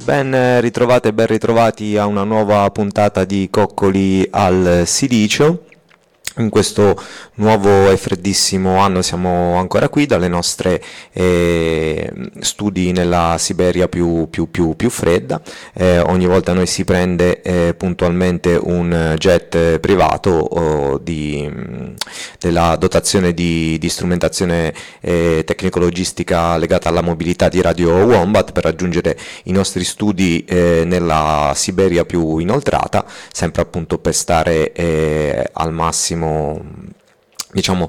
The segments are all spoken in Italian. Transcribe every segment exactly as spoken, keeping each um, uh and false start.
Ben ritrovate e ben ritrovati a una nuova puntata di Coccoli al Silicio. In questo nuovo e freddissimo anno siamo ancora qui dalle nostre eh, studi nella Siberia più, più, più, più fredda. Eh, ogni volta noi si prende eh, puntualmente un jet privato o di, della dotazione di, di strumentazione eh, tecnico-logistica legata alla mobilità di Radio Wombat per raggiungere i nostri studi eh, nella Siberia più inoltrata, sempre appunto per stare eh, al massimo diciamo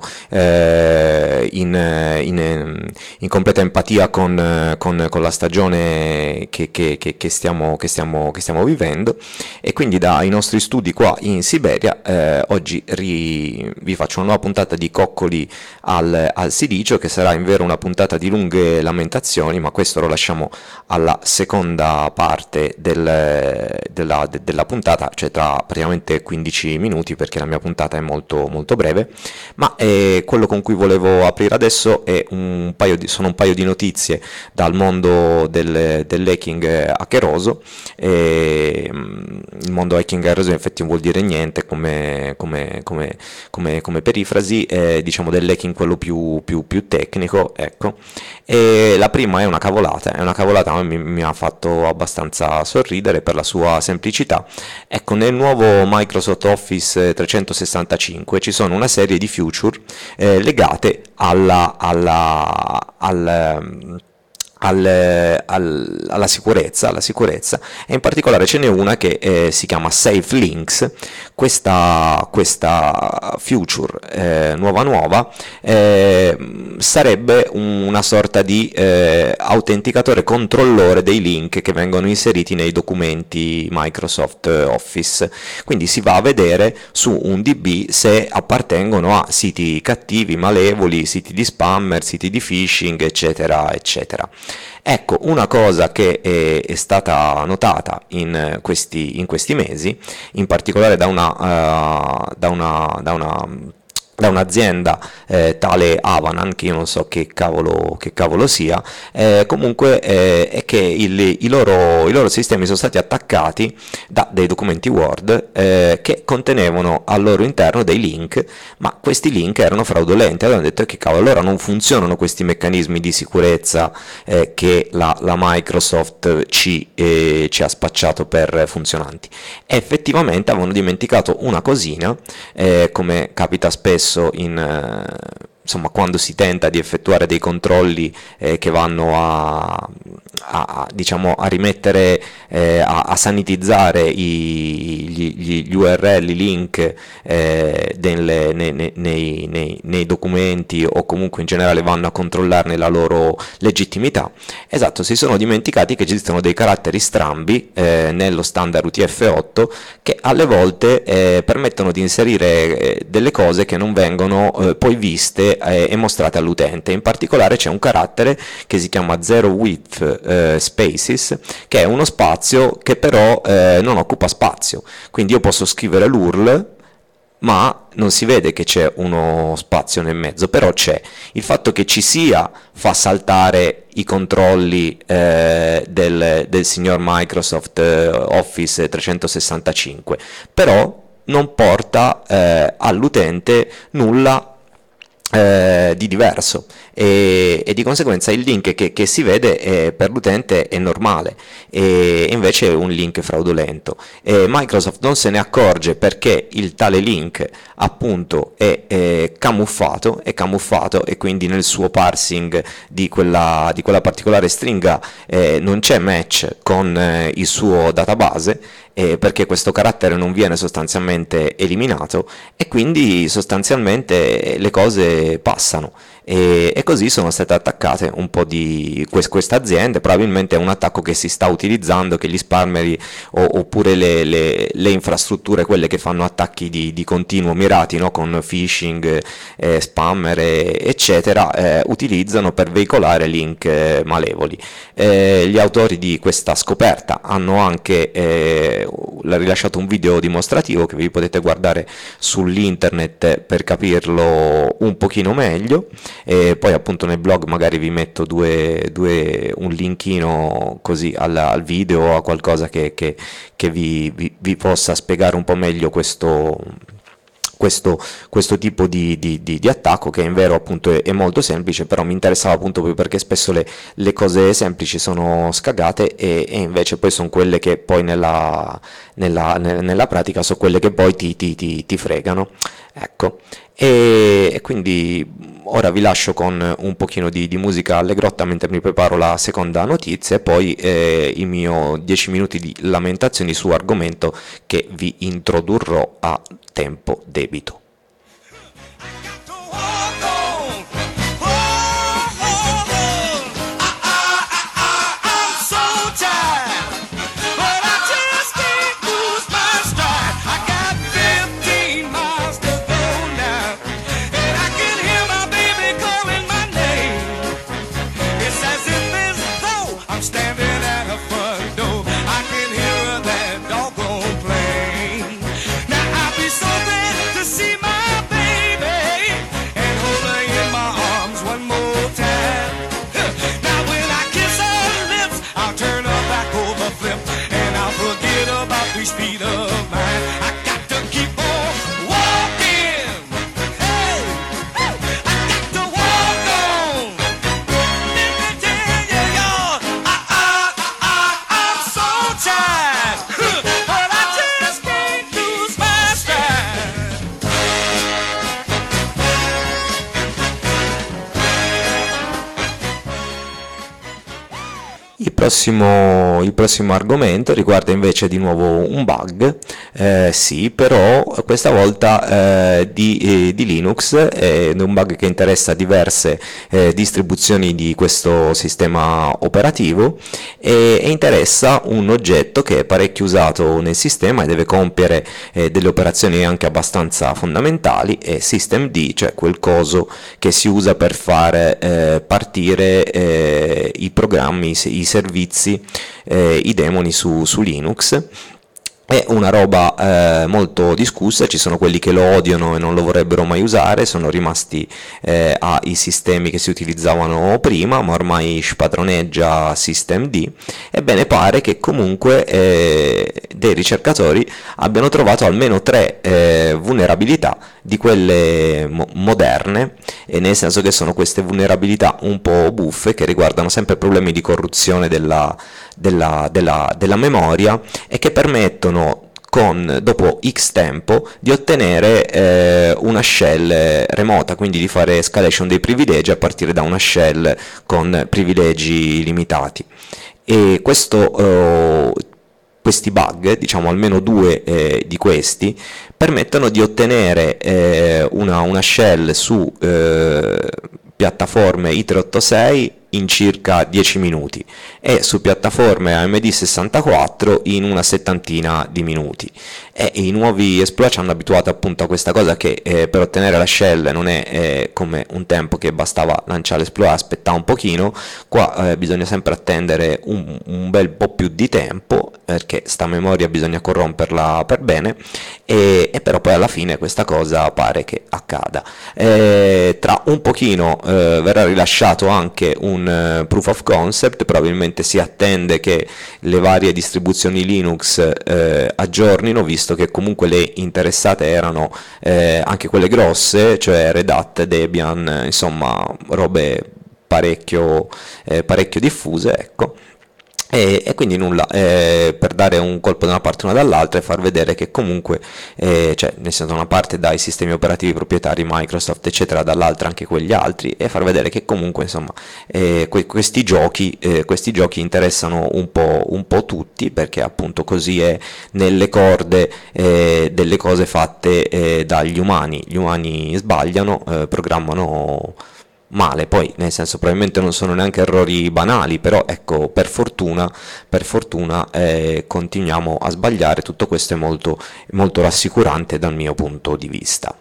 eh, in, in, in completa empatia con, con, con la stagione che, che, che, che, stiamo, che, stiamo, che stiamo vivendo, e quindi dai nostri studi qua in Siberia eh, oggi ri, vi faccio una nuova puntata di Coccoli al, al Silicio, che sarà in vero una puntata di lunghe lamentazioni, ma questo lo lasciamo alla seconda parte del, della, de, della puntata, cioè tra praticamente quindici minuti, perché la mia puntata è molto, molto breve. Ma eh, quello con cui volevo aprire adesso è un paio di, sono un paio di notizie dal mondo del, dell'hacking hackeroso. Eh, il mondo hacking hackeroso infatti non vuol dire niente come, come, come, come, come perifrasi, eh, diciamo dell'hacking quello più, più, più tecnico, ecco. E la prima è una cavolata, è una cavolata, ma mi, mi ha fatto abbastanza sorridere per la sua semplicità. Ecco, nel nuovo Microsoft Office trecentosessantacinque ci sono una serie di feature eh, legate alla, alla, al, al, al, alla sicurezza, alla sicurezza, e in particolare ce n'è una che eh, si chiama Safe Links. Questa, questa feature eh, nuova nuova eh, sarebbe una sorta di eh, autenticatore controllore dei link che vengono inseriti nei documenti Microsoft Office. Quindi si va a vedere su un D B se appartengono a siti cattivi, malevoli, siti di spammer, siti di phishing, eccetera eccetera. Ecco, una cosa che è, è stata notata in questi, in questi mesi, in particolare da una, uh, da una, da una da un'azienda eh, tale Avanan, che io non so che cavolo, che cavolo sia, eh, comunque eh, è che il, i, loro, i loro sistemi sono stati attaccati da dei documenti Word eh, che contenevano al loro interno dei link, ma questi link erano fraudolenti. Allora hanno detto che cavolo, allora non funzionano questi meccanismi di sicurezza eh, che la, la Microsoft ci, eh, ci ha spacciato per funzionanti. E effettivamente avevano dimenticato una cosina, eh, come capita spesso in, eh, insomma, quando si tenta di effettuare dei controlli eh, che vanno a, a, diciamo, a rimettere, eh, a, a sanitizzare i, gli, gli U R L, i link eh, delle, nei, nei, nei, nei documenti, o comunque in generale vanno a controllarne la loro legittimità. Esatto, si sono dimenticati che esistono dei caratteri strambi eh, nello standard U T F otto che alle volte eh, permettono di inserire eh, delle cose che non vengono eh, poi viste e mostrate all'utente. In particolare c'è un carattere che si chiama zero width eh, spaces, che è uno spazio che però eh, non occupa spazio. Quindi io posso scrivere l'U R L, ma non si vede che c'è uno spazio nel mezzo, però c'è. Il fatto che ci sia fa saltare i controlli eh, del, del signor Microsoft eh, Office trecentosessantacinque, però non porta eh, all'utente nulla Eh, di diverso, e, e di conseguenza il link che, che si vede eh, per l'utente è normale, e invece è un link fraudolento. E Microsoft non se ne accorge perché il tale link appunto è, è camuffato, è camuffato e quindi nel suo parsing di quella, di quella particolare stringa eh, non c'è match con eh, il suo database, eh, perché questo carattere non viene sostanzialmente eliminato, e quindi sostanzialmente le cose passano. E, e così sono state attaccate un po' di quest- queste aziende. Probabilmente è un attacco che si sta utilizzando, che gli spammer o, oppure le, le, le infrastrutture, quelle che fanno attacchi di, di continuo mirati, no? Con phishing, eh, spammer eh, eccetera, eh, utilizzano per veicolare link eh, malevoli. Eh, gli autori di questa scoperta hanno anche eh, rilasciato un video dimostrativo che vi potete guardare sull'internet per capirlo un pochino meglio. e poi appunto nel blog magari vi metto due, due, un linkino così al, al video o a qualcosa che, che, che vi, vi, vi possa spiegare un po' meglio questo Questo, questo tipo di, di, di, di attacco, che in vero appunto è, è molto semplice, però mi interessava appunto proprio perché spesso le, le cose semplici sono scagate e, e invece poi sono quelle che poi nella, nella, nella pratica sono quelle che poi ti, ti, ti, ti fregano, ecco. E, e quindi ora vi lascio con un pochino di, di musica allegrotta mentre mi preparo la seconda notizia e poi eh, i miei dieci minuti di lamentazioni su argomento che vi introdurrò a tempo debito. Speed of mine, I got to keep on walking. Hey, hey, I got to walk on. Let me tell you, y'all, I, I, I, I'm so tired, but I just can't lose my stride. Il prossimo, il prossimo argomento riguarda invece di nuovo un bug, eh, sì, però questa volta eh, di, eh, di Linux, è un bug che interessa diverse eh, distribuzioni di questo sistema operativo e, e interessa un oggetto che è parecchio usato nel sistema e deve compiere eh, delle operazioni anche abbastanza fondamentali, è systemd, cioè quel coso che si usa per fare eh, partire eh, i programmi, i, i servizi, eh, i demoni su, su Linux. È una roba eh, molto discussa, ci sono quelli che lo odiano e non lo vorrebbero mai usare, sono rimasti eh, ai sistemi che si utilizzavano prima, ma ormai spadroneggia systemd. Ebbene, pare che comunque eh, dei ricercatori abbiano trovato almeno tre eh, vulnerabilità di quelle mo- moderne, e nel senso che sono queste vulnerabilità un po' buffe che riguardano sempre problemi di corruzione della, della, della, della memoria e che permettono con, dopo X tempo, di ottenere eh, una shell remota, quindi di fare escalation dei privilegi a partire da una shell con privilegi limitati. E questo eh, questi bug, diciamo almeno due eh, di questi, permettono di ottenere eh, una, una shell su eh, piattaforme i tre otto sei in circa dieci minuti e su piattaforme A M D sessantaquattro in una settantina di minuti, e i nuovi exploit ci hanno abituato appunto a questa cosa che eh, per ottenere la shell non è eh, come un tempo che bastava lanciare l'esploit e aspettare un pochino. Qua eh, bisogna sempre attendere un, un bel po' più di tempo, perché sta memoria bisogna corromperla per bene, e, e però poi alla fine questa cosa pare che accada. Eh, tra un pochino eh, verrà rilasciato anche un uh, proof of concept, probabilmente si attende che le varie distribuzioni Linux eh, aggiornino, visto che comunque le interessate erano eh, anche quelle grosse, cioè Red Hat, Debian, insomma robe parecchio, eh, parecchio diffuse, ecco. E, e quindi nulla, eh, per dare un colpo da una parte e una dall'altra e far vedere che comunque, eh, cioè nel senso da una parte dai sistemi operativi proprietari Microsoft eccetera, dall'altra anche quegli altri, e far vedere che comunque insomma eh, que- questi giochi eh, questi giochi interessano un po', un po' tutti, perché appunto così è nelle corde eh, delle cose fatte eh, dagli umani. Gli umani sbagliano, eh, programmano male, poi nel senso probabilmente non sono neanche errori banali, però ecco, per fortuna per fortuna eh, continuiamo a sbagliare. Tutto questo è molto, molto rassicurante dal mio punto di vista.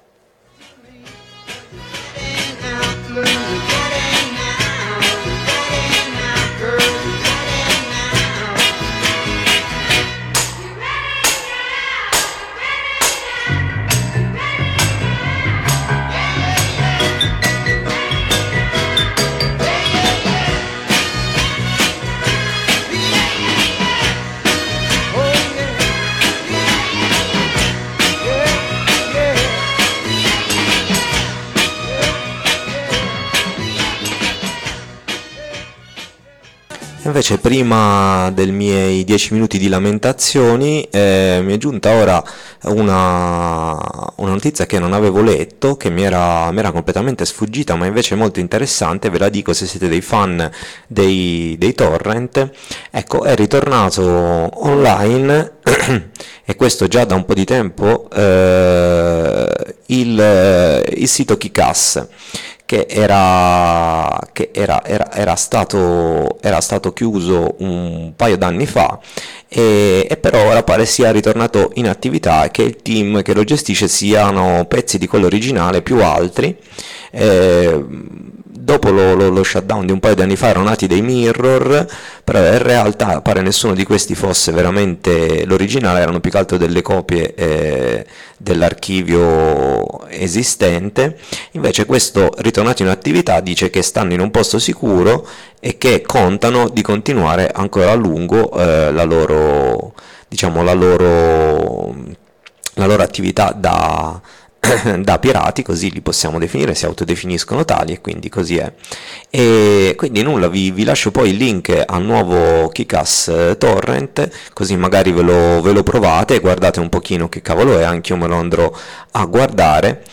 Invece prima dei miei dieci minuti di lamentazioni eh, mi è giunta ora una, una notizia che non avevo letto, che mi era, mi era completamente sfuggita, ma invece molto interessante. Ve la dico se siete dei fan dei, dei torrent. Ecco, è ritornato online e questo già da un po' di tempo eh, il, il sito Kick-Ass, che era, che era, era, era, stato, era stato chiuso un paio d'anni fa e, e però ora pare sia ritornato in attività e che il team che lo gestisce siano pezzi di quello originale più altri. Eh, dopo lo, lo, lo shutdown di un paio di anni fa erano nati dei mirror, però in realtà pare nessuno di questi fosse veramente l'originale, erano più che altro delle copie eh, dell'archivio esistente. Invece questo ritornato in attività dice che stanno in un posto sicuro e che contano di continuare ancora a lungo eh, la loro, diciamo, la loro, la loro attività da da pirati, così li possiamo definire, si autodefiniscono tali e quindi così è. E quindi nulla, vi, vi lascio poi il link al nuovo Kick-Ass torrent, così magari ve lo, ve lo provate e guardate un pochino che cavolo è, anche io me lo andrò a guardare.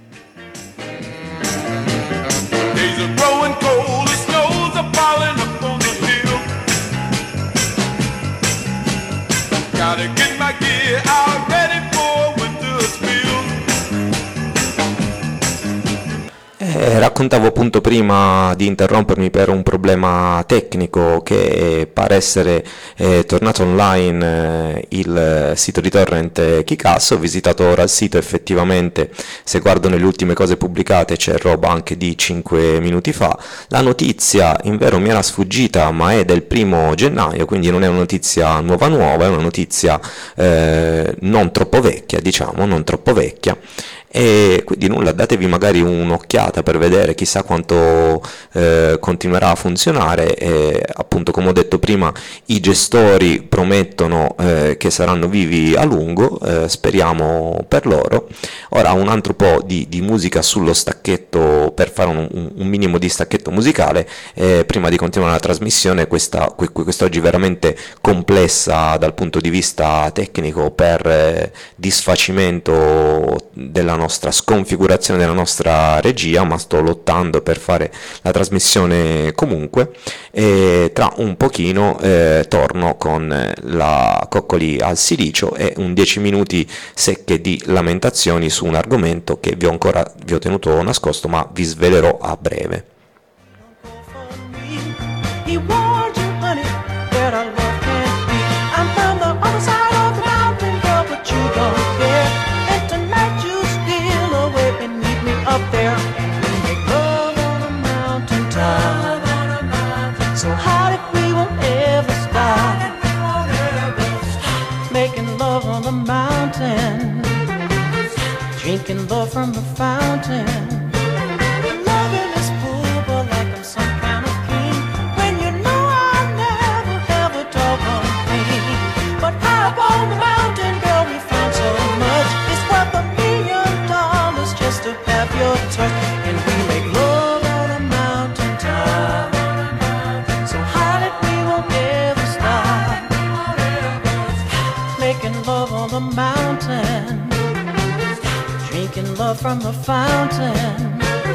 Eh, raccontavo appunto prima di interrompermi per un problema tecnico che pare essere eh, tornato online eh, il sito di torrent Kick-Ass. Ho visitato ora il sito, effettivamente se guardo nelle ultime cose pubblicate c'è roba anche di cinque minuti fa. La notizia in vero mi era sfuggita, ma è del primo gennaio, quindi non è una notizia nuova nuova, è una notizia eh, non troppo vecchia, diciamo, non troppo vecchia. E quindi nulla, datevi magari un'occhiata per vedere, chissà quanto eh, continuerà a funzionare. E, appunto, come ho detto prima, i gestori promettono eh, che saranno vivi a lungo, eh, speriamo per loro. Ora un altro po' di, di musica sullo stacchetto, per fare un, un minimo di stacchetto musicale eh, prima di continuare la trasmissione, questa, quest'oggi veramente complessa dal punto di vista tecnico per eh, disfacimento della nostra sconfigurazione della nostra regia, ma sto lottando per fare la trasmissione comunque. E tra un pochino eh, torno con la Coccoli al silicio e un dieci minuti secche di lamentazioni su un argomento che vi ho ancora vi ho tenuto nascosto, ma vi svelerò a breve. Up there, we make love on a mountain top. So hot if we won't ever stop. Making love on the mountain, drinking love from the fountain. Loving is cool, but like I'm some kind of king. When you know I never ever talk on me. But high up on the mountain, girl, we found so much. It's worth a million dollars just to have your touch, and we make love on a mountain top. So high that we won't ever stop. Making love on the mountain, drinking love from the fountain.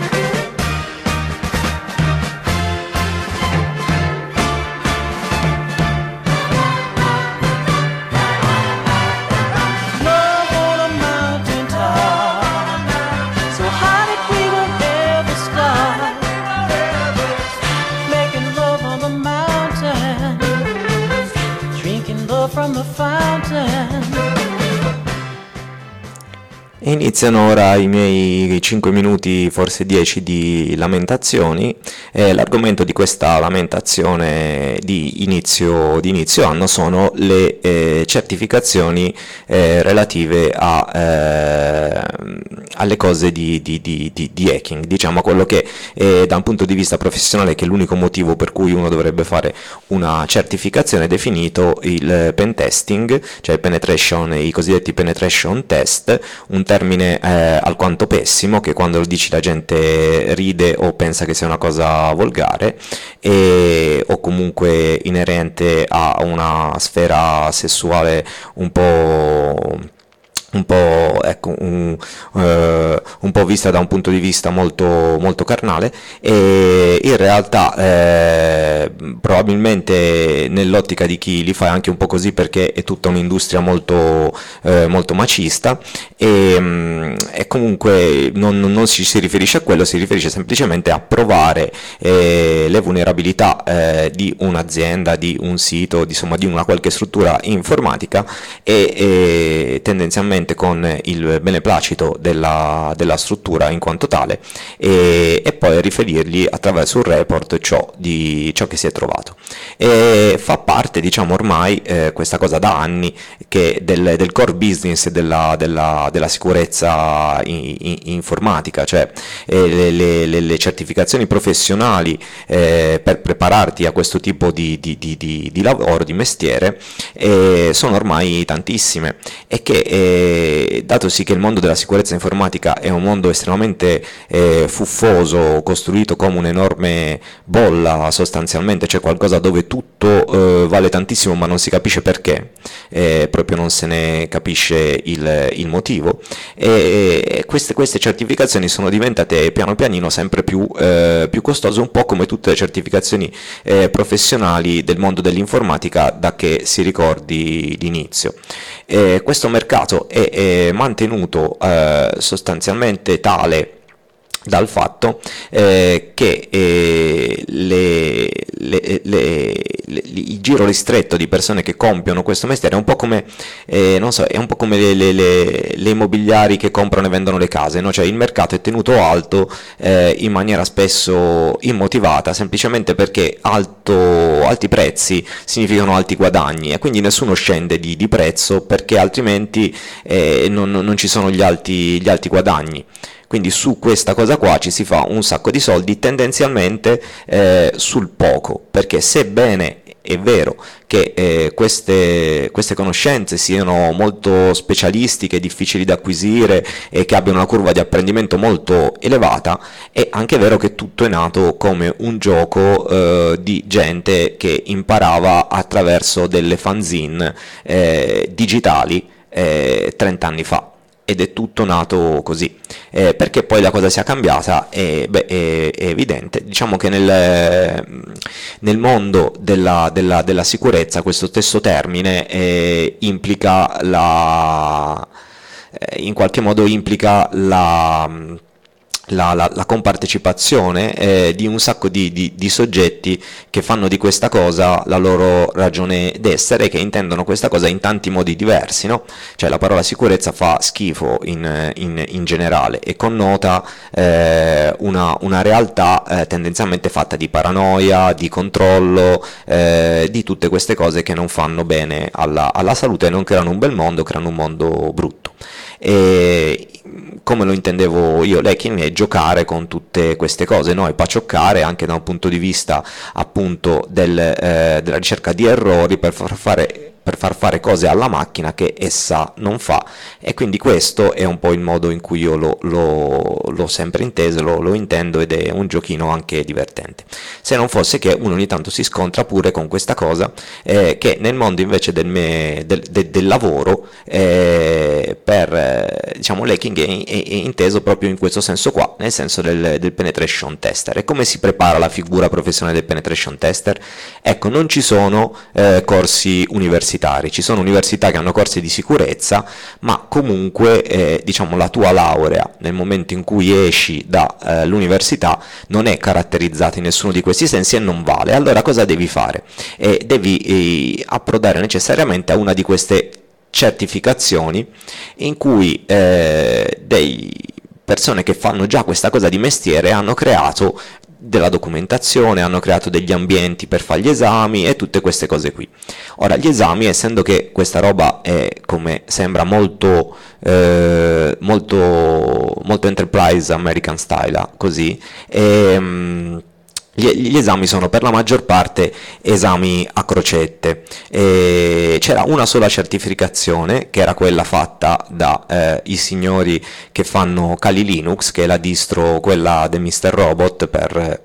From the fountain. Iniziano ora i miei cinque minuti, forse dieci, di lamentazioni. E l'argomento di questa lamentazione di inizio, di inizio anno sono le eh, certificazioni eh, relative a, eh, alle cose di, di, di, di, di hacking, diciamo quello che eh, da un punto di vista professionale, che è l'unico motivo per cui uno dovrebbe fare una certificazione, è definito il pen testing, cioè il penetration, i cosiddetti penetration test, un test termine eh, alquanto pessimo, che quando lo dici la gente ride o pensa che sia una cosa volgare, e, o comunque inerente a una sfera sessuale un po' un po', ecco, un, eh, un po' vista da un punto di vista molto, molto carnale, e in realtà eh, probabilmente nell'ottica di chi li fa è anche un po' così, perché è tutta un'industria molto, eh, molto macista, e, mh, e comunque non, non si, si riferisce a quello, si riferisce semplicemente a provare eh, le vulnerabilità eh, di un'azienda, di un sito, di, insomma, di una qualche struttura informatica, e, e tendenzialmente con il beneplacito della, della struttura in quanto tale, e, e poi riferirgli attraverso un report ciò, di, ciò che si è trovato. E fa parte, diciamo, ormai eh, questa cosa da anni, che del, del core business della, della, della sicurezza in, in, informatica, cioè eh, le, le, le certificazioni professionali eh, per prepararti a questo tipo di, di, di, di, di lavoro, di mestiere, eh, sono ormai tantissime, e che eh, datosi che il mondo della sicurezza informatica è un mondo estremamente eh, fuffoso, costruito come un'enorme bolla sostanzialmente, cioè qualcosa dove tutto eh, vale tantissimo ma non si capisce perché, eh, proprio non se ne capisce il, il motivo, e, e queste, queste certificazioni sono diventate piano pianino sempre più, eh, più costose, un po' come tutte le certificazioni eh, professionali del mondo dell'informatica da che si ricordi l'inizio. Eh, questo mercato è, è mantenuto eh, sostanzialmente tale dal fatto eh, che eh, le, le, le, le, il giro ristretto di persone che compiono questo mestiere è un po' come, eh, non so, è un po' come le, le, le, le immobiliari che comprano e vendono le case, no? Cioè il mercato è tenuto alto eh, in maniera spesso immotivata, semplicemente perché alto, alti prezzi significano alti guadagni, e quindi nessuno scende di, di prezzo, perché altrimenti eh, non, non ci sono gli alti, gli alti guadagni. Quindi su questa cosa qua ci si fa un sacco di soldi, tendenzialmente eh, sul poco, perché sebbene è vero che eh, queste, queste conoscenze siano molto specialistiche, difficili da acquisire e che abbiano una curva di apprendimento molto elevata, è anche vero che tutto è nato come un gioco eh, di gente che imparava attraverso delle fanzine eh, digitali eh, trenta anni fa. Ed è tutto nato così, eh, perché poi la cosa sia cambiata è, beh, è, è evidente. Diciamo che nel, nel mondo della, della, della sicurezza questo stesso termine eh, implica la, eh, in qualche modo implica la La, la, la compartecipazione eh, di un sacco di, di, di soggetti che fanno di questa cosa la loro ragione d'essere, che intendono questa cosa in tanti modi diversi, no? Cioè la parola sicurezza fa schifo in, in, in generale e connota eh, una, una realtà eh, tendenzialmente fatta di paranoia, di controllo, eh, di tutte queste cose che non fanno bene alla, alla salute, non creano un bel mondo, creano un mondo brutto. E come lo intendevo io, l'hacking è giocare con tutte queste cose, no? E pacioccare anche da un punto di vista appunto del, eh, della ricerca di errori per far fare per far fare cose alla macchina che essa non fa, e quindi questo è un po' il modo in cui io lo, lo, l'ho sempre inteso, lo, lo intendo, ed è un giochino anche divertente, se non fosse che uno ogni tanto si scontra pure con questa cosa eh, che nel mondo invece del, me, del, del, del lavoro eh, per eh, diciamo l'hacking è, è, è inteso proprio in questo senso qua, nel senso del, del penetration tester. E come si prepara la figura professionale del penetration tester? Ecco, non ci sono eh, corsi universitari. Ci sono università che hanno corsi di sicurezza, ma comunque eh, diciamo la tua laurea nel momento in cui esci dall'università eh, non è caratterizzata in nessuno di questi sensi e non vale. Allora cosa devi fare? Eh, devi eh, approdare necessariamente a una di queste certificazioni in cui eh, dei persone che fanno già questa cosa di mestiere hanno creato della documentazione, hanno creato degli ambienti per fare gli esami e tutte queste cose qui. Ora, gli esami, essendo che questa roba è, come sembra, molto eh, molto molto enterprise American style, così, ehm, Gli, gli esami sono per la maggior parte esami a crocette, e c'era una sola certificazione che era quella fatta da eh, i signori che fanno Kali Linux, che è la distro, quella del mister Robot per,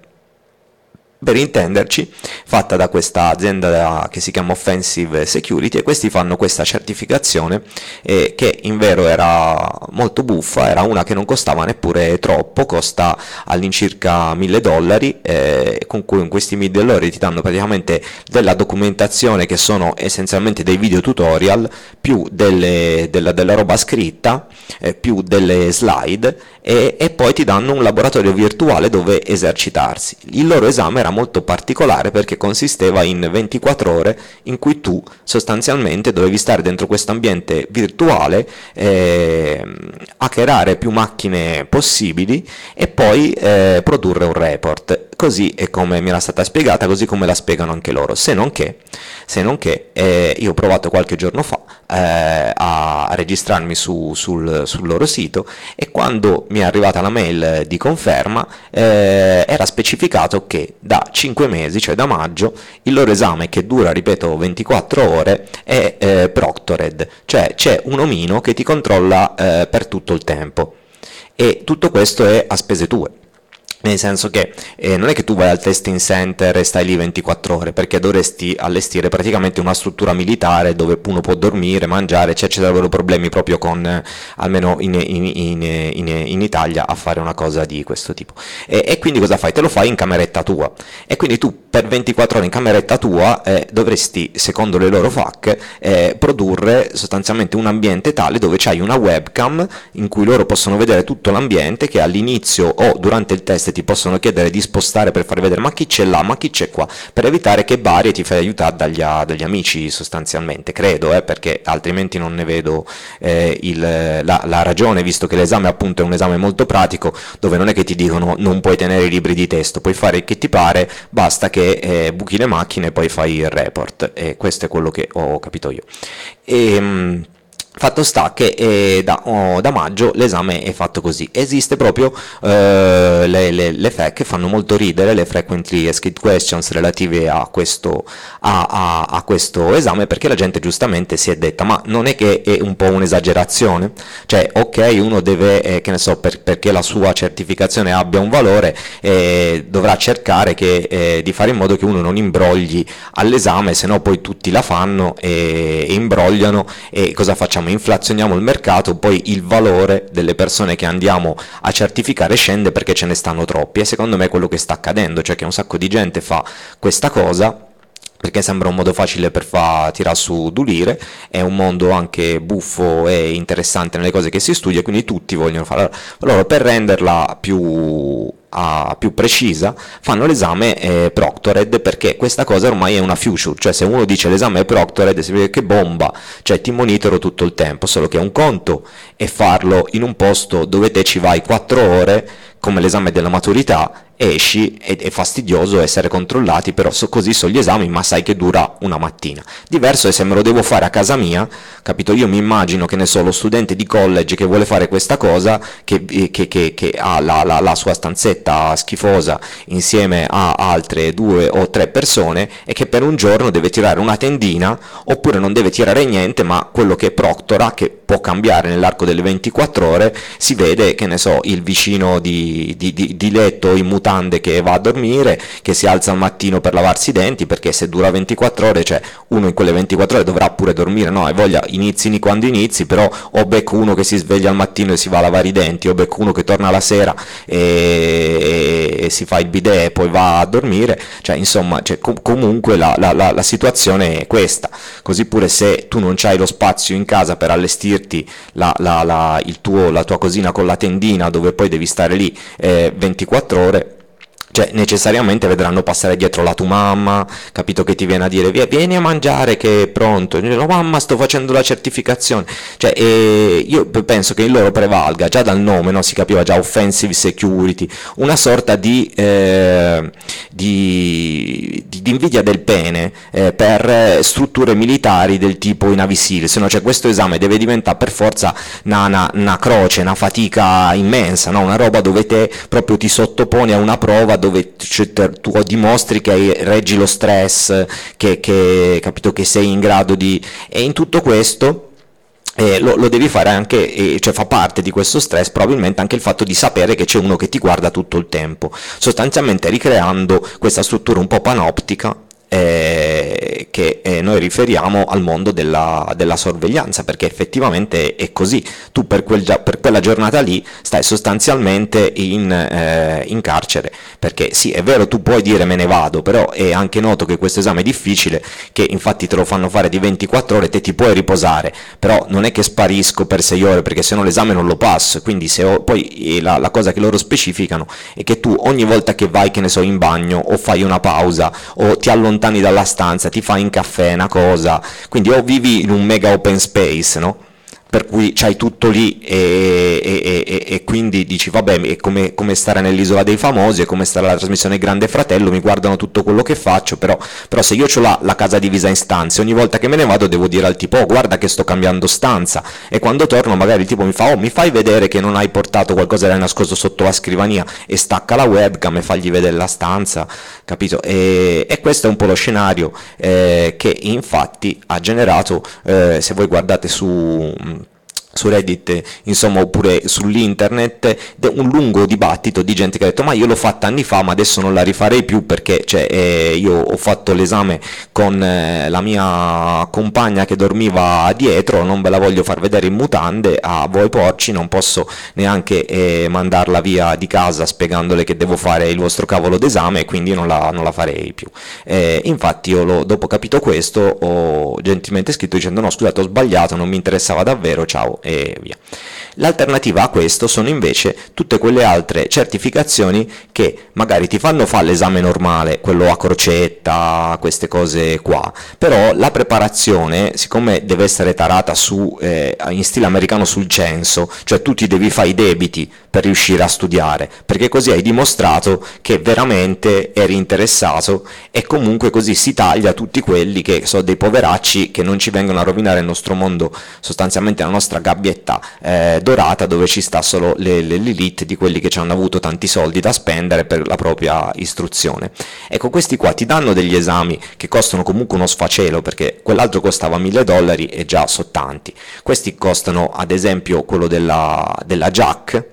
per intenderci, fatta da questa azienda che si chiama Offensive Security, e questi fanno questa certificazione eh, che in vero era molto buffa, era una che non costava neppure troppo, costa all'incirca mille dollari, eh, con cui in questi mille dollari ti danno praticamente della documentazione che sono essenzialmente dei video tutorial, più delle, della, della roba scritta, eh, più delle slide, e, e poi ti danno un laboratorio virtuale dove esercitarsi. Il loro esame era molto particolare perché consisteva in ventiquattro ore in cui tu sostanzialmente dovevi stare dentro questo ambiente virtuale, eh, hackerare più macchine possibili e poi eh, produrre un report. Così è come mi era stata spiegata, così come la spiegano anche loro, se non che, se non che eh, io ho provato qualche giorno fa eh, a, a registrarmi su, sul, sul loro sito, e quando mi è arrivata la mail di conferma eh, era specificato che da cinque mesi, cioè da maggio, il loro esame, che dura, ripeto, ventiquattro ore, è eh, proctored, cioè c'è un omino che ti controlla eh, per tutto il tempo, e tutto questo è a spese tue. Nel senso che eh, non è che tu vai al testing center e stai lì ventiquattro ore, perché dovresti allestire praticamente una struttura militare dove uno può dormire, mangiare, cioè ci sarebbero problemi proprio con, eh, almeno in, in, in, in, in Italia, a fare una cosa di questo tipo. E, e quindi cosa fai? Te lo fai in cameretta tua, e quindi tu per ventiquattro ore in cameretta tua eh, dovresti, secondo le loro F A Q, eh, produrre sostanzialmente un ambiente tale dove c'hai una webcam in cui loro possono vedere tutto l'ambiente, che all'inizio o durante il test ti possono chiedere di spostare per far vedere ma chi c'è là, ma chi c'è qua, per evitare che bari e ti fai aiutare dagli, dagli amici sostanzialmente, credo, eh, perché altrimenti non ne vedo eh, il, la, la ragione, visto che l'esame appunto è un esame molto pratico, dove non è che ti dicono non puoi tenere i libri di testo, puoi fare il che ti pare, basta che eh, buchi le macchine e poi fai il report, e questo è quello che ho capito io. E, mh, Fatto sta che eh, da, oh, da maggio l'esame è fatto così. Esiste proprio eh, le, le, le F A Q che fanno molto ridere, le frequently asked questions relative a questo, a, a, a questo esame, perché la gente giustamente si è detta ma non è che è un po' un'esagerazione? Cioè ok, uno deve, eh, che ne so, per, perché la sua certificazione abbia un valore, eh, dovrà cercare che, eh, di fare in modo che uno non imbrogli all'esame, se no poi tutti la fanno e, e imbrogliano, e cosa facciamo? Inflazioniamo il mercato, poi il valore delle persone che andiamo a certificare scende perché ce ne stanno troppi, e secondo me è quello che sta accadendo, cioè che un sacco di gente fa questa cosa perché sembra un modo facile per far tirare su d'ulire, è un mondo anche buffo e interessante nelle cose che si studia, quindi tutti vogliono farlo. Allora, per renderla più a più precisa, fanno l'esame eh, proctored, perché questa cosa ormai è una future, cioè se uno dice l'esame è proctored si vede che bomba, cioè ti monitoro tutto il tempo, solo che un conto è farlo in un posto dove te ci vai quattro ore, come l'esame della maturità, esci, è, è fastidioso essere controllati, però so, così sono gli esami, ma sai che dura una mattina. Diverso è se me lo devo fare a casa mia, capito? Io mi immagino, che ne so, lo studente di college che vuole fare questa cosa, che, che, che, che ha la, la, la sua stanzetta schifosa insieme a altre due o tre persone, e che per un giorno deve tirare una tendina, oppure non deve tirare niente, ma quello che proctora, che può cambiare nell'arco delle ventiquattro ore, si vede, che ne so, il vicino di, di, di, di letto in mutande che va a dormire, che si alza al mattino per lavarsi i denti, perché se dura ventiquattro ore, cioè uno in quelle ventiquattro ore dovrà pure dormire, no? E voglia, inizi quando inizi, però o becco uno che si sveglia al mattino e si va a lavare i denti, o becco uno che torna la sera e, e si fa il bidet e poi va a dormire, cioè insomma, cioè, com- comunque la, la, la, la situazione è questa. Così pure se tu non c'hai lo spazio in casa per allestirti la, la, la, il tuo, la tua cosina con la tendina, dove poi devi stare lì eh, ventiquattro ore, cioè necessariamente vedranno passare dietro la tua mamma, capito, che ti viene a dire vieni a mangiare che è pronto, e no, mamma sto facendo la certificazione, cioè eh, io penso che in loro prevalga, già dal nome, no, si capiva già, Offensive Security, una sorta di, eh, di, di, di invidia del pene eh, per strutture militari del tipo i Navy Seals, no? Cioè questo esame deve diventare per forza una, una, una croce, una fatica immensa, no? Una roba dove te proprio ti sottoponi a una prova dove c- te- tu dimostri che hai- reggi lo stress, che, che, capito, che sei in grado di... E in tutto questo... Eh, lo, lo devi fare anche, eh, cioè fa parte di questo stress probabilmente anche il fatto di sapere che c'è uno che ti guarda tutto il tempo, sostanzialmente ricreando questa struttura un po' panoptica eh, che eh, noi riferiamo al mondo della, della sorveglianza, perché effettivamente è così. Tu per, quel, per quella giornata lì stai sostanzialmente in, eh, in carcere, perché sì, è vero, tu puoi dire me ne vado, però è anche noto che questo esame è difficile, che infatti te lo fanno fare di ventiquattro ore, te ti puoi riposare, però non è che sparisco per sei ore, perché se no l'esame non lo passo. Quindi se ho, poi la, la cosa che loro specificano è che tu ogni volta che vai, che ne so, in bagno, o fai una pausa, o ti allontani dalla stanza, ti fai un caffè, una cosa, quindi o vivi in un mega open space, no? Per cui c'hai tutto lì e, e, e, e quindi dici vabbè, è come, come stare nell'isola dei famosi, è come stare alla trasmissione Grande Fratello, mi guardano tutto quello che faccio, però, però se io ho la, la casa divisa in stanze, ogni volta che me ne vado devo dire al tipo oh guarda che sto cambiando stanza, e quando torno magari il tipo mi fa oh mi fai vedere che non hai portato qualcosa che hai nascosto sotto la scrivania, e stacca la webcam e fagli vedere la stanza, capito? E, e questo è un po' lo scenario eh, che infatti ha generato, eh, se voi guardate su... su Reddit, insomma, oppure sull'internet, un lungo dibattito di gente che ha detto ma io l'ho fatta anni fa ma adesso non la rifarei più, perché cioè, eh, io ho fatto l'esame con eh, la mia compagna che dormiva dietro, non ve la voglio far vedere in mutande a voi porci, non posso neanche eh, mandarla via di casa spiegandole che devo fare il vostro cavolo d'esame, quindi non la, non la farei più. Eh, infatti io l'ho, dopo capito questo ho gentilmente scritto dicendo no scusate ho sbagliato, non mi interessava davvero, ciao, e via. L'alternativa a questo sono invece tutte quelle altre certificazioni che magari ti fanno fare l'esame normale, quello a crocetta, queste cose qua, però la preparazione, siccome deve essere tarata su, eh, in stile americano sul censo, cioè tu ti devi fare i debiti per riuscire a studiare, perché così hai dimostrato che veramente eri interessato, e comunque così si taglia tutti quelli che sono dei poveracci che non ci vengono a rovinare il nostro mondo, sostanzialmente la nostra gabbietta eh, dorata dove ci sta solo le, le, l'elite di quelli che ci hanno avuto tanti soldi da spendere per la propria istruzione. Ecco, questi qua ti danno degli esami che costano comunque uno sfacelo, perché quell'altro costava mille dollari e già so tanti. Questi costano, ad esempio, quello della, della J A C,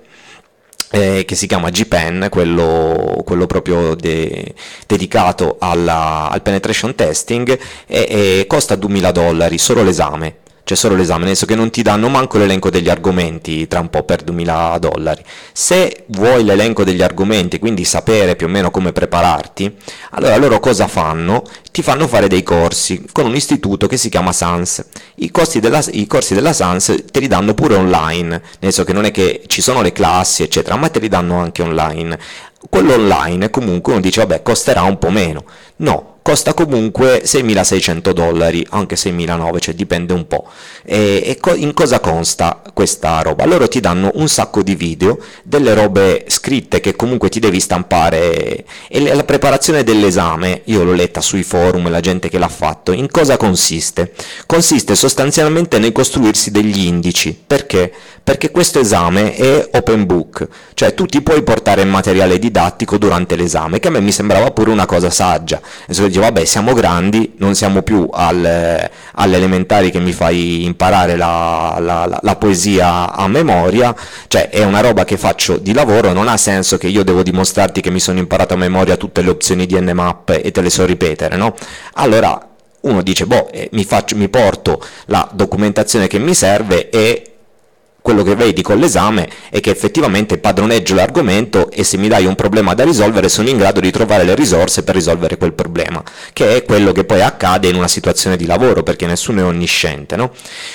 Eh, che si chiama G-Pen, quello, quello proprio de, dedicato alla, al penetration testing, e, e costa duemila dollari solo l'esame, cioè solo l'esame, nel senso che non ti danno manco l'elenco degli argomenti tra un po' per duemila dollari. Se vuoi l'elenco degli argomenti, quindi sapere più o meno come prepararti, allora loro cosa fanno? Ti fanno fare dei corsi con un istituto che si chiama SANS. I, costi della, i corsi della SANS te li danno pure online, nel senso che non è che ci sono le classi eccetera, ma te li danno anche online. Quello online comunque uno dice vabbè costerà un po' meno, no, costa comunque seimilaseicento dollari, anche seimilanovecento, cioè dipende un po'. E, e co- in cosa consta questa roba? Loro ti danno un sacco di video, delle robe scritte che comunque ti devi stampare, e la preparazione dell'esame, io l'ho letta sui forum, la gente che l'ha fatto, in cosa consiste? Consiste sostanzialmente nel costruirsi degli indici. Perché? Perché questo esame è open book, cioè tu ti puoi portare il materiale didattico durante l'esame, che a me mi sembrava pure una cosa saggia. Dicevo, vabbè, siamo grandi, non siamo più al, alle elementari che mi fai imparare la, la, la, la poesia a memoria, cioè è una roba che faccio di lavoro, non ha senso che io devo dimostrarti che mi sono imparato a memoria tutte le opzioni di Nmap e te le so ripetere, no? Allora uno dice, boh, eh, mi, faccio, mi porto la documentazione che mi serve, e quello che vedi con l'esame è che effettivamente padroneggio l'argomento, e se mi dai un problema da risolvere sono in grado di trovare le risorse per risolvere quel problema, che è quello che poi accade in una situazione di lavoro, perché nessuno è onnisciente, no?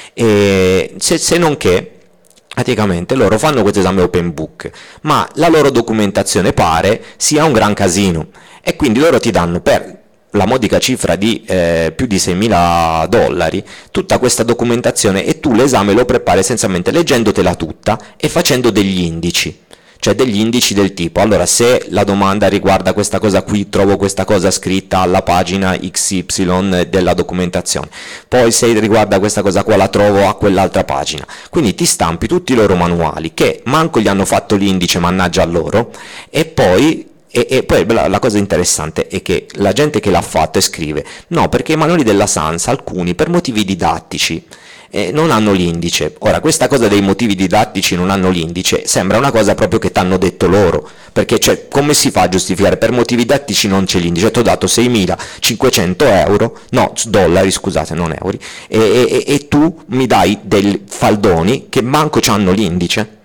E se, se non che praticamente loro fanno questo esame open book, ma la loro documentazione pare sia un gran casino, e quindi loro ti danno per la modica cifra di eh, più di seimila dollari tutta questa documentazione, e tu l'esame lo prepari essenzialmente leggendotela tutta e facendo degli indici, cioè degli indici del tipo, allora se la domanda riguarda questa cosa qui, trovo questa cosa scritta alla pagina X Y della documentazione, poi se riguarda questa cosa qua la trovo a quell'altra pagina, quindi ti stampi tutti i loro manuali, che manco gli hanno fatto l'indice, mannaggia a loro, e poi E, e poi la, la cosa interessante è che la gente che l'ha fatto e scrive, no, perché i manuali della SANS, alcuni per motivi didattici, eh, non hanno l'indice. Ora, questa cosa dei motivi didattici non hanno l'indice sembra una cosa proprio che t'hanno detto loro, perché cioè, come si fa a giustificare per motivi didattici non c'è l'indice? Ti ho dato seimilacinquecento euro, no, dollari, scusate, non euro, e, e, e tu mi dai dei faldoni che manco c'hanno l'indice?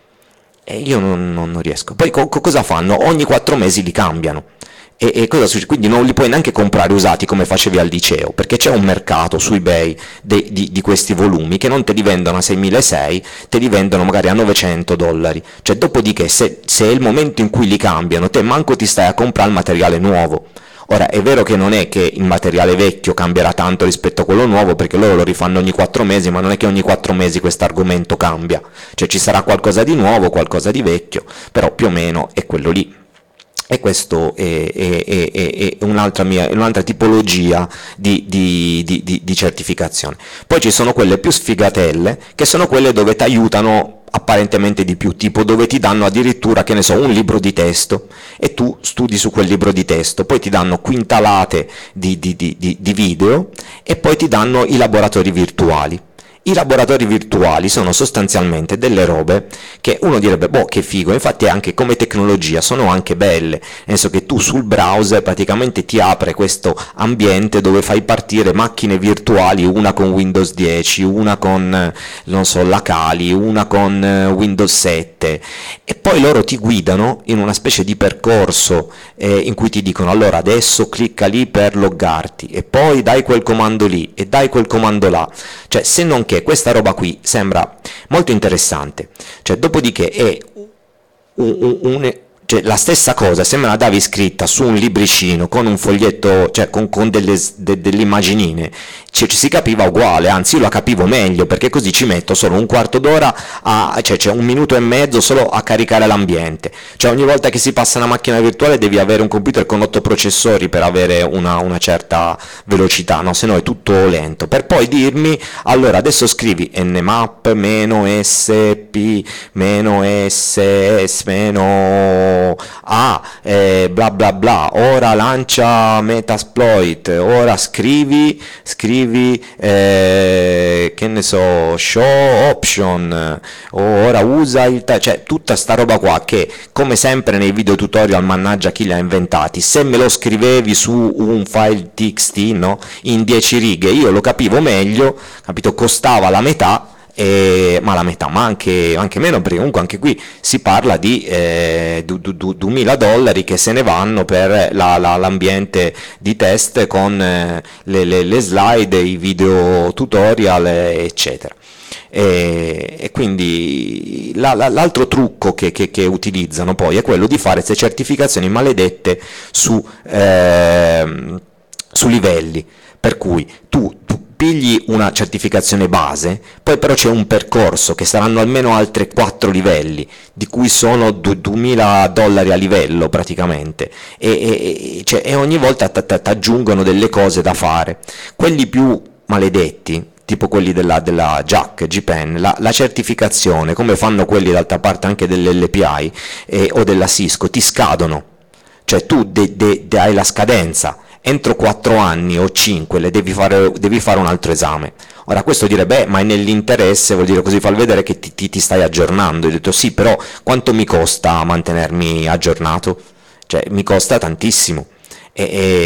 E io non, non, non riesco. Poi co- cosa fanno? Ogni quattro mesi li cambiano. E, e cosa succede? Quindi non li puoi neanche comprare usati come facevi al liceo, perché c'è un mercato su eBay de, di, di questi volumi che non te li vendono a seimilaseicento, te li vendono magari a novecento dollari. Cioè, dopodiché, se, se è il momento in cui li cambiano, te manco ti stai a comprare il materiale nuovo. Ora, è vero che non è che il materiale vecchio cambierà tanto rispetto a quello nuovo, perché loro lo rifanno ogni quattro mesi, ma non è che ogni quattro mesi questo argomento cambia. Cioè, ci sarà qualcosa di nuovo, qualcosa di vecchio, però più o meno è quello lì. E questo è, è, è, è un'altra, mia, un'altra tipologia di, di, di, di, di certificazione. Poi ci sono quelle più sfigatelle, che sono quelle dove ti aiutano apparentemente di più, tipo dove ti danno addirittura, che ne so, un libro di testo e tu studi su quel libro di testo, poi ti danno quintalate di, di, di, di, di video e poi ti danno i laboratori virtuali. I laboratori virtuali sono sostanzialmente delle robe che uno direbbe, boh, che figo, infatti anche come tecnologia sono anche belle, nel senso che tu sul browser praticamente ti apre questo ambiente dove fai partire macchine virtuali, una con Windows dieci, una con, non so, la Kali, una con Windows sette, e poi loro ti guidano in una specie di percorso eh, in cui ti dicono, allora adesso clicca lì per loggarti, e poi dai quel comando lì, e dai quel comando là, cioè se non che questa roba qui sembra molto interessante, cioè dopodiché è un, un, un, cioè, la stessa cosa se me la davi scritta su un libricino con un foglietto, cioè con, con delle, de, delle immaginine, cioè, ci si capiva uguale, anzi io la capivo meglio, perché così ci metto solo un quarto d'ora, a, cioè c'è un minuto e mezzo solo a caricare l'ambiente, cioè ogni volta che si passa una macchina virtuale devi avere un computer con otto processori per avere una, una certa velocità, no? Se no è tutto lento, per poi dirmi, allora adesso scrivi nmap meno sp meno ss meno a eh, bla bla bla, ora lancia metasploit, ora scrivi scrivi eh, che ne so, show option, ora usa il ta- cioè tutta sta roba qua che, come sempre nei video tutorial, mannaggia chi li ha inventati, se me lo scrivevi su un file txt, no, in dieci righe io lo capivo meglio, capito, costava la metà. Eh, ma la metà, ma anche, anche meno, perché comunque anche qui si parla di eh, duemila dollari che se ne vanno per la, la, l'ambiente di test con eh, le, le, le slide, i video tutorial, eccetera. E, e quindi la, la, l'altro trucco che, che, che utilizzano poi è quello di fare queste certificazioni maledette su, eh, su livelli, per cui tu, tu pigli una certificazione base, poi però c'è un percorso che saranno almeno altri quattro livelli, di cui sono duemila dollari a livello praticamente, e, e, cioè, e ogni volta ti aggiungono delle cose da fare. Quelli più maledetti, tipo quelli della, della Jack, G-Pen, la, la certificazione, come fanno quelli d'altra parte anche dell'L P I eh, o della Cisco, ti scadono, cioè tu de, de, de hai la scadenza, entro quattro anni o cinque le devi fare, devi fare un altro esame. Ora questo dire, beh, ma è nell'interesse, vuol dire, così fa vedere che ti, ti, ti stai aggiornando. Io ho detto sì, però quanto mi costa mantenermi aggiornato? Cioè mi costa tantissimo. E,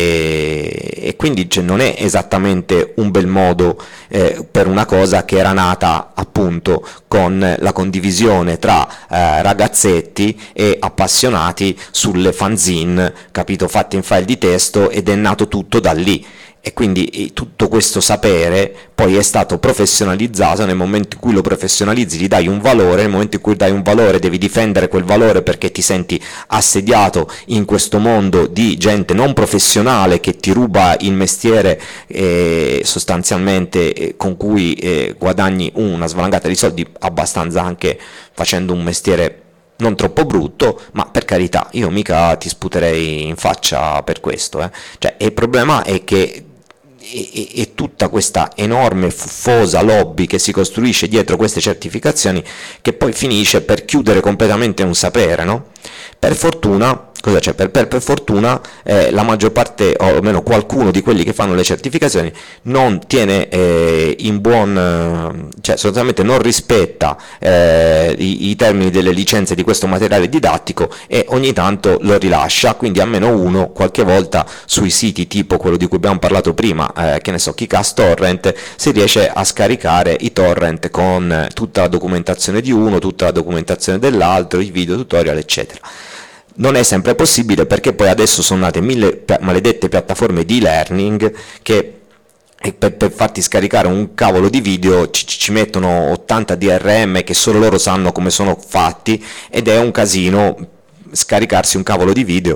e, e quindi cioè, non è esattamente un bel modo eh, per una cosa che era nata appunto con la condivisione tra eh, ragazzetti e appassionati sulle fanzine, capito, fatte in file di testo, ed è nato tutto da lì. E quindi tutto questo sapere poi è stato professionalizzato. Nel momento in cui lo professionalizzi gli dai un valore, nel momento in cui dai un valore devi difendere quel valore, perché ti senti assediato in questo mondo di gente non professionale che ti ruba il mestiere eh, sostanzialmente eh, con cui eh, guadagni una svalangata di soldi, abbastanza anche facendo un mestiere non troppo brutto, ma per carità, io mica ti sputerei in faccia per questo, eh. Cioè, il problema è che E, e tutta questa enorme fuffosa lobby che si costruisce dietro queste certificazioni, che poi finisce per chiudere completamente un sapere, no? Per fortuna cosa c'è? Per, per, per fortuna eh, la maggior parte, o almeno qualcuno di quelli che fanno le certificazioni, non tiene eh, in buon, eh, cioè sostanzialmente non rispetta eh, i, i termini delle licenze di questo materiale didattico e ogni tanto lo rilascia, quindi almeno uno qualche volta sui siti tipo quello di cui abbiamo parlato prima, eh, che ne so, Kickass Torrent, si riesce a scaricare i torrent con tutta la documentazione di uno, tutta la documentazione dell'altro, i video tutorial eccetera. Non è sempre possibile perché poi adesso sono nate mille maledette piattaforme di e-learning che per, per farti scaricare un cavolo di video ci, ci mettono ottanta D R M che solo loro sanno come sono fatti ed è un casino scaricarsi un cavolo di video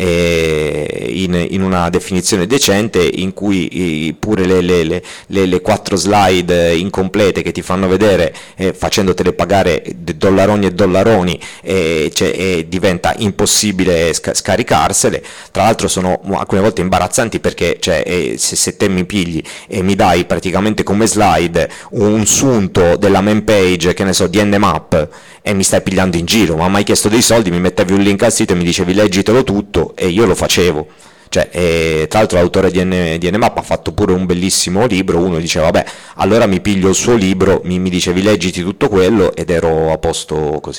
eh, in, in una definizione decente in cui eh, pure le, le, le, le, le quattro slide incomplete che ti fanno vedere eh, facendotele pagare dollaroni e dollaroni eh, cioè, eh, diventa impossibile sca- scaricarsele. Tra l'altro sono alcune volte imbarazzanti perché cioè, eh, se, se te mi pigli e mi dai praticamente come slide un sunto della main page, che ne so, di Nmap, e mi stai pigliando in giro, ma mi hai chiesto dei soldi, mi mettevi un link al sito e mi dicevi leggitelo tutto e io lo facevo. Cioè, e, tra l'altro l'autore di, N, di Nmap ha fatto pure un bellissimo libro, uno diceva vabbè allora mi piglio il suo libro, mi, mi dicevi leggiti tutto quello ed ero a posto così.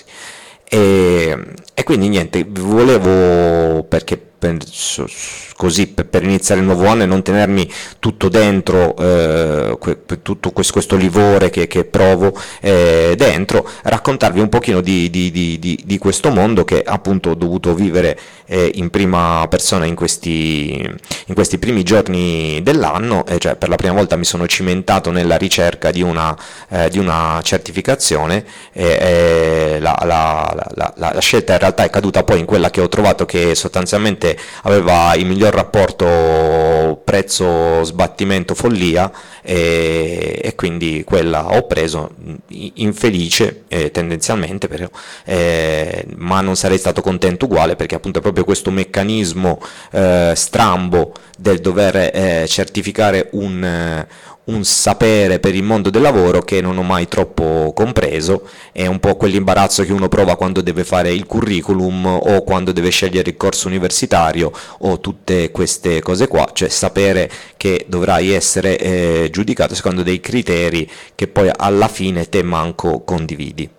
E, e quindi niente, volevo, perché per, così per, per iniziare il nuovo anno e non tenermi tutto dentro, eh, que, tutto questo, questo livore che, che provo eh, dentro, raccontarvi un pochino di, di, di, di, di questo mondo che appunto ho dovuto vivere eh, in prima persona in questi, in questi primi giorni dell'anno, eh, cioè per la prima volta mi sono cimentato nella ricerca di una, eh, di una certificazione, eh, eh, la, la, la, la, la scelta in realtà è caduta poi in quella che ho trovato che sostanzialmente aveva il miglior rapporto prezzo sbattimento follia e, e quindi quella ho preso, infelice eh, tendenzialmente però, eh, ma non sarei stato contento uguale perché appunto è proprio questo meccanismo eh, strambo del dover eh, certificare un, eh, un sapere per il mondo del lavoro che non ho mai troppo compreso. È un po' quell'imbarazzo che uno prova quando deve fare il curriculum o quando deve scegliere il corso universitario o tutte queste cose qua, cioè sapere che dovrai essere eh, giudicato secondo dei criteri che poi alla fine te manco condividi.